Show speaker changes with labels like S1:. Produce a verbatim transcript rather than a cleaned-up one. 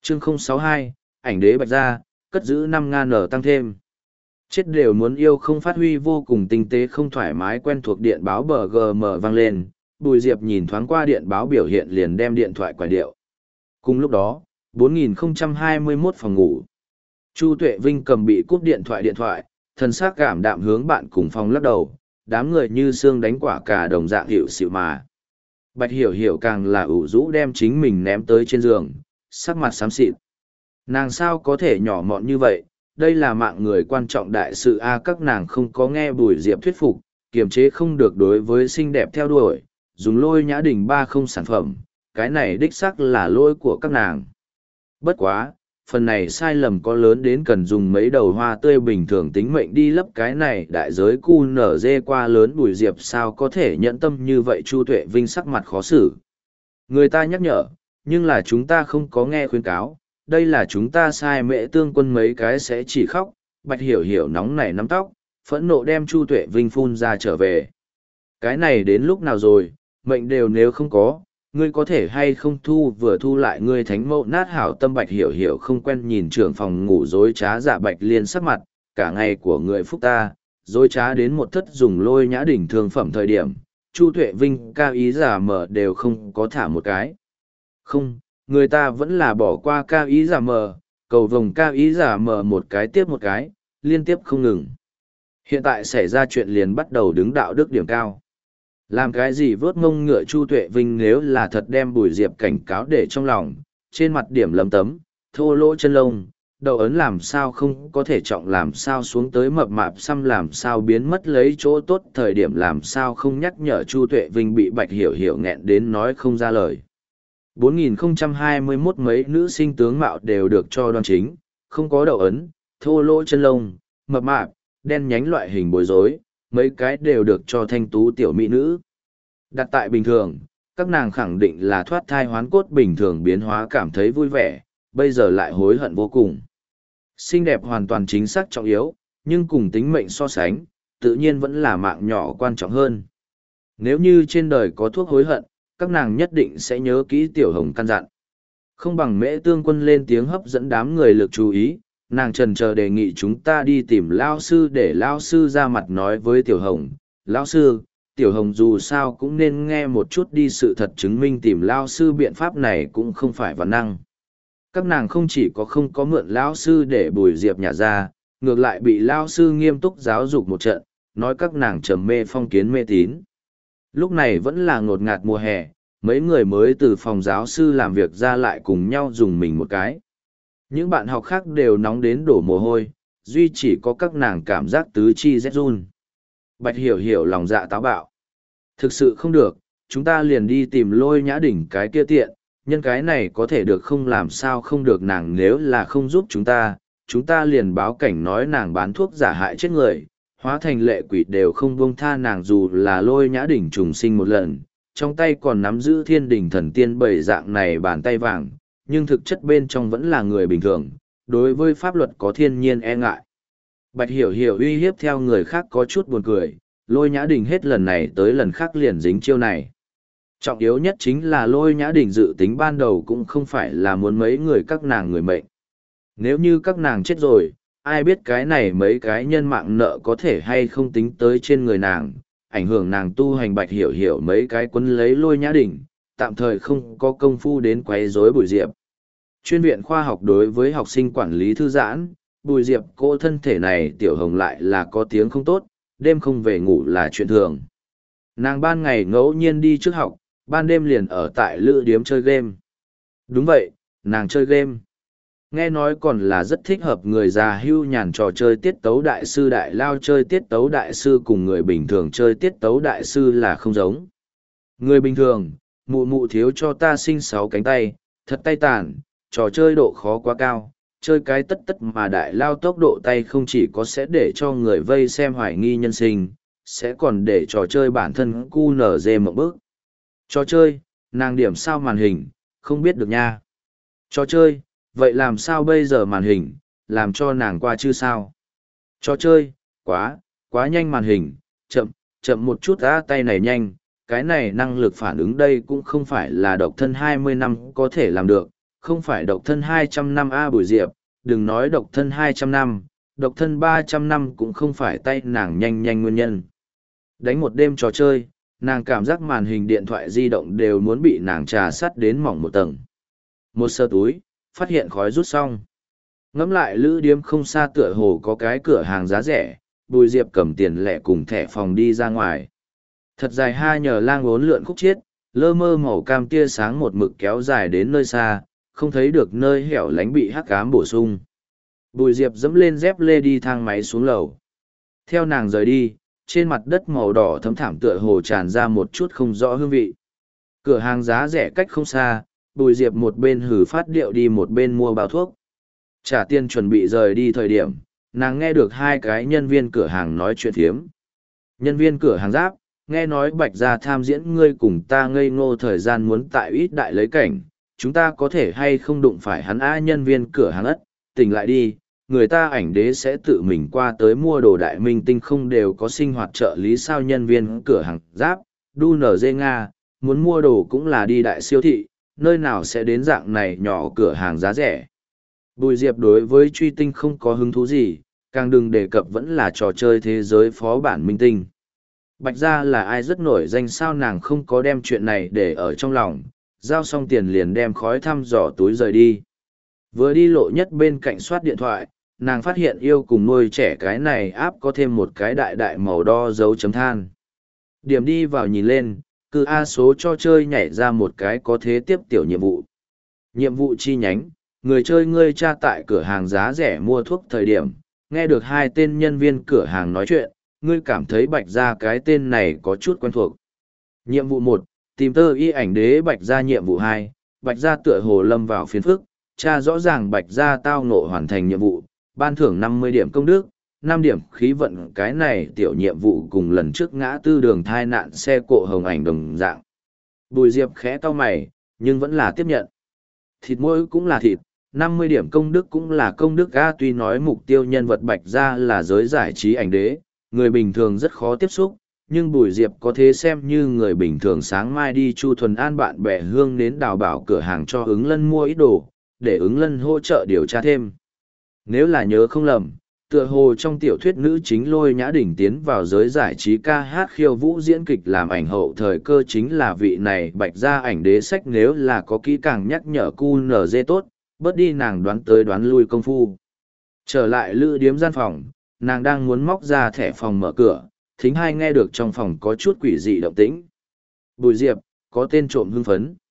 S1: chương không sáu hai, ảnh đế bạch gia, cất giữ năm ngàn nở tăng thêm. Chết đều muốn yêu không phát huy vô cùng tinh tế không thoải mái quen thuộc điện báo bờ gờ mờ vang lên, Bùi Diệp nhìn thoáng qua điện báo biểu hiện liền đem điện thoại quải điệu. Cùng lúc đó, bốn nghìn không trăm hai mươi mốt phòng ngủ. Chu Tuệ Vinh cầm bị cúp điện thoại điện thoại, thân xác cảm đạm hướng bạn cùng phòng lắc đầu, đám người như xương đánh quả cả đồng dạng hiệu xịu mà. Bạch Hiểu Hiểu càng là ủ rũ đem chính mình ném tới trên giường, sắc mặt xám xịt. Nàng sao có thể nhỏ mọn như vậy, đây là mạng người quan trọng đại sự a các nàng không có nghe Bùi Diệp thuyết phục, kiềm chế không được đối với xinh đẹp theo đuổi, dùng Lôi Nhã Đình ba không sản phẩm, cái này đích xác là lỗi của các nàng. Bất quá, phần này sai lầm có lớn đến cần dùng mấy đầu hoa tươi bình thường tính mệnh đi lấp cái này đại giới cu nở dê qua lớn. Bùi Diệp sao có thể nhẫn tâm như vậy. Chu Tuệ Vinh sắc mặt khó xử. Người ta nhắc nhở, nhưng là chúng ta không có nghe khuyên cáo, đây là chúng ta sai. Mẹ Tương Quân mấy cái sẽ chỉ khóc. Bạch Hiểu Hiểu nóng nảy nắm tóc, phẫn nộ đem Chu Tuệ Vinh phun ra trở về. Cái này đến lúc nào rồi, mệnh đều nếu không có, ngươi có thể hay không thu vừa thu lại ngươi thánh mẫu nát hảo tâm. Bạch Hiểu Hiểu không quen nhìn trưởng phòng ngủ dối trá dạ Bạch Liên sắc mặt, cả ngày của người phúc ta, dối trá đến một thất dùng Lôi Nhã Đỉnh thương phẩm thời điểm, Chu Tuệ Vinh cao ý giả mờ đều không có thả một cái. Không, người ta vẫn là bỏ qua cao ý giả mờ, cầu vồng cao ý giả mờ một cái tiếp một cái, liên tiếp không ngừng. Hiện tại xảy ra chuyện liền bắt đầu đứng đạo đức điểm cao. Làm cái gì vớt mông ngựa. Chu Tuệ Vinh nếu là thật đem Bùi Diệp cảnh cáo để trong lòng, trên mặt điểm lấm tấm, thô lỗ chân lông, đầu ấn làm sao không có thể trọng làm sao xuống tới mập mạp xăm làm sao biến mất lấy chỗ tốt thời điểm làm sao không nhắc nhở. Chu Tuệ Vinh bị Bạch Hiểu Hiểu nghẹn đến nói không ra lời. bốn nghìn không trăm hai mươi mốt mấy nữ sinh tướng mạo đều được cho đoan chính, không có đầu ấn, thô lỗ chân lông, mập mạp, đen nhánh loại hình bối rối, mấy cái đều được cho thanh tú tiểu mỹ nữ. Đặt tại bình thường, các nàng khẳng định là thoát thai hoán cốt bình thường biến hóa cảm thấy vui vẻ, bây giờ lại hối hận vô cùng. Xinh đẹp hoàn toàn chính xác trọng yếu, nhưng cùng tính mệnh so sánh, tự nhiên vẫn là mạng nhỏ quan trọng hơn. Nếu như trên đời có thuốc hối hận, các nàng nhất định sẽ nhớ kỹ Tiểu Hồng căn dặn. Không bằng Mễ Tương Quân lên tiếng hấp dẫn đám người lực chú ý, nàng trần chờ đề nghị chúng ta đi tìm Lao Sư để Lao Sư ra mặt nói với Tiểu Hồng. Lao Sư, Tiểu Hồng dù sao cũng nên nghe một chút đi, sự thật chứng minh tìm Lao Sư biện pháp này cũng không phải văn năng. Các nàng không chỉ có không có mượn Lao Sư để Bùi Diệp nhả ra, ngược lại bị Lao Sư nghiêm túc giáo dục một trận, nói các nàng trầm mê phong kiến mê tín. Lúc này vẫn là ngột ngạt mùa hè, mấy người mới từ phòng giáo sư làm việc ra lại cùng nhau dùng mình một cái. Những bạn học khác đều nóng đến đổ mồ hôi, duy chỉ có các nàng cảm giác tứ chi rét run. Bạch Hiểu Hiểu lòng dạ táo bạo. Thực sự không được, chúng ta liền đi tìm Lôi Nhã Đỉnh cái kia tiện, nhân cái này có thể được không làm sao không được. Nàng nếu là không giúp chúng ta, chúng ta liền báo cảnh nói nàng bán thuốc giả hại chết người, hóa thành lệ quỷ đều không buông tha nàng. Dù là Lôi Nhã Đỉnh trùng sinh một lần, trong tay còn nắm giữ thiên đỉnh thần tiên bảy dạng này bàn tay vàng, nhưng thực chất bên trong vẫn là người bình thường, đối với pháp luật có thiên nhiên e ngại. Bạch Hiểu Hiểu uy hiếp theo người khác có chút buồn cười, Lôi Nhã Đình hết lần này tới lần khác liền dính chiêu này. Trọng yếu nhất chính là Lôi Nhã Đình dự tính ban đầu cũng không phải là muốn mấy người các nàng người mệnh. Nếu như các nàng chết rồi, ai biết cái này mấy cái nhân mạng nợ có thể hay không tính tới trên người nàng, ảnh hưởng nàng tu hành. Bạch Hiểu Hiểu mấy cái quấn lấy Lôi Nhã Đình, tạm thời không có công phu đến quấy rối Bùi Diệp. Chuyên viện khoa học đối với học sinh quản lý thư giãn, Bùi Diệp cô thân thể này Tiểu Hồng lại là có tiếng không tốt, đêm không về ngủ là chuyện thường. Nàng ban ngày ngẫu nhiên đi trước học, ban đêm liền ở tại lữ điếm chơi game. Đúng vậy, nàng chơi game. Nghe nói còn là rất thích hợp người già hưu nhàn trò chơi tiết tấu đại sư đại lao. Chơi tiết tấu đại sư cùng người bình thường chơi tiết tấu đại sư là không giống. Người bình thường, mụ mụ thiếu cho ta sinh sáu cánh tay, thật tay tàn, trò chơi độ khó quá cao, chơi cái tất tất mà đại lao tốc độ tay không chỉ có sẽ để cho người vây xem hoài nghi nhân sinh, sẽ còn để trò chơi bản thân cu nở dê một bước. Trò chơi, nàng điểm sao màn hình, không biết được nha. Trò chơi, vậy làm sao bây giờ màn hình, làm cho nàng qua chứ sao? Trò chơi, quá, quá nhanh màn hình, chậm, chậm một chút á, tay này nhanh, cái này năng lực phản ứng đây cũng không phải là độc thân hai mươi năm có thể làm được, không phải độc thân hai trăm năm A Bùi Diệp, đừng nói độc thân hai trăm năm, độc thân ba trăm năm cũng không phải tay nàng nhanh nhanh nguyên nhân. Đánh một đêm trò chơi, nàng cảm giác màn hình điện thoại di động đều muốn bị nàng trà sắt đến mỏng một tầng. Một sơ túi, phát hiện khói rút xong. Ngắm lại lữ điếm không xa tựa hồ có cái cửa hàng giá rẻ, Bùi Diệp cầm tiền lẻ cùng thẻ phòng đi ra ngoài. Thật dài hai nhờ lang uốn lượn khúc chiết, lơ mơ màu cam tia sáng một mực kéo dài đến nơi xa, không thấy được nơi hẻo lánh bị hắc ám bổ sung. Bùi Diệp dẫm lên dép lê đi thang máy xuống lầu. Theo nàng rời đi, trên mặt đất màu đỏ thấm thảm tựa hồ tràn ra một chút không rõ hương vị. Cửa hàng giá rẻ cách không xa, Bùi Diệp một bên hử phát điệu đi một bên mua bao thuốc. Trả tiền chuẩn bị rời đi thời điểm, nàng nghe được hai cái nhân viên cửa hàng nói chuyện thiếm. Nhân viên cửa hàng giáp, nghe nói Bạch Gia tham diễn ngươi cùng ta ngây ngô thời gian muốn tại ít đại lấy cảnh, chúng ta có thể hay không đụng phải hắn á nhân viên cửa hàng ất, tỉnh lại đi, người ta ảnh đế sẽ tự mình qua tới mua đồ đại minh tinh không đều có sinh hoạt trợ lý sao nhân viên cửa hàng giáp, đu nở dê Nga, muốn mua đồ cũng là đi đại siêu thị, nơi nào sẽ đến dạng này nhỏ cửa hàng giá rẻ. Bùi Diệp đối với truy tinh không có hứng thú gì, càng đừng đề cập vẫn là trò chơi thế giới phó bản minh tinh. Bạch Gia là ai rất nổi danh sao nàng không có đem chuyện này để ở trong lòng, giao xong tiền liền đem khói thăm dò túi rời đi. Vừa đi lộ nhất bên cạnh soát điện thoại, nàng phát hiện yêu cùng nuôi trẻ cái này áp có thêm một cái đại đại màu đo dấu chấm than. Điểm đi vào nhìn lên, cứ A số cho chơi nhảy ra một cái có thế tiếp tiểu nhiệm vụ. Nhiệm vụ chi nhánh, người chơi ngươi tra tại cửa hàng giá rẻ mua thuốc thời điểm, nghe được hai tên nhân viên cửa hàng nói chuyện, ngươi cảm thấy Bạch Gia cái tên này có chút quen thuộc. Nhiệm vụ một, tìm tơ y ảnh đế Bạch Gia. Nhiệm vụ hai, Bạch Gia tựa hồ lâm vào phiền phức, tra rõ ràng Bạch Gia tao ngộ hoàn thành nhiệm vụ, ban thưởng năm mươi điểm công đức, năm điểm khí vận. Cái này tiểu nhiệm vụ cùng lần trước ngã tư đường thai nạn xe cộ hồng ảnh đồng dạng. Bùi Diệp khẽ cau mày, nhưng vẫn là tiếp nhận. Thịt mỗi cũng là thịt, năm mươi điểm công đức cũng là công đức a. Tuy nói mục tiêu nhân vật Bạch Gia là giới giải trí ảnh đế, người bình thường rất khó tiếp xúc, nhưng Bùi Diệp có thế xem như người bình thường sáng mai đi Chu Thuần An bạn bè hương đến đào bảo cửa hàng cho ứng lân mua ít đồ, để ứng lân hỗ trợ điều tra thêm. Nếu là nhớ không lầm, tựa hồ trong tiểu thuyết nữ chính Lôi Nhã Đỉnh tiến vào giới giải trí ca hát khiêu vũ diễn kịch làm ảnh hậu thời cơ chính là vị này Bạch Gia ảnh đế sách. Nếu là có kỹ càng nhắc nhở cu nở dê tốt, bớt đi nàng đoán tới đoán lui công phu. Trở lại lữ điếm gian phòng, nàng đang muốn móc ra thẻ phòng mở cửa, thính hai nghe được trong phòng có chút quỷ dị động tĩnh. Bùi Diệp, có tên trộm hưng phấn.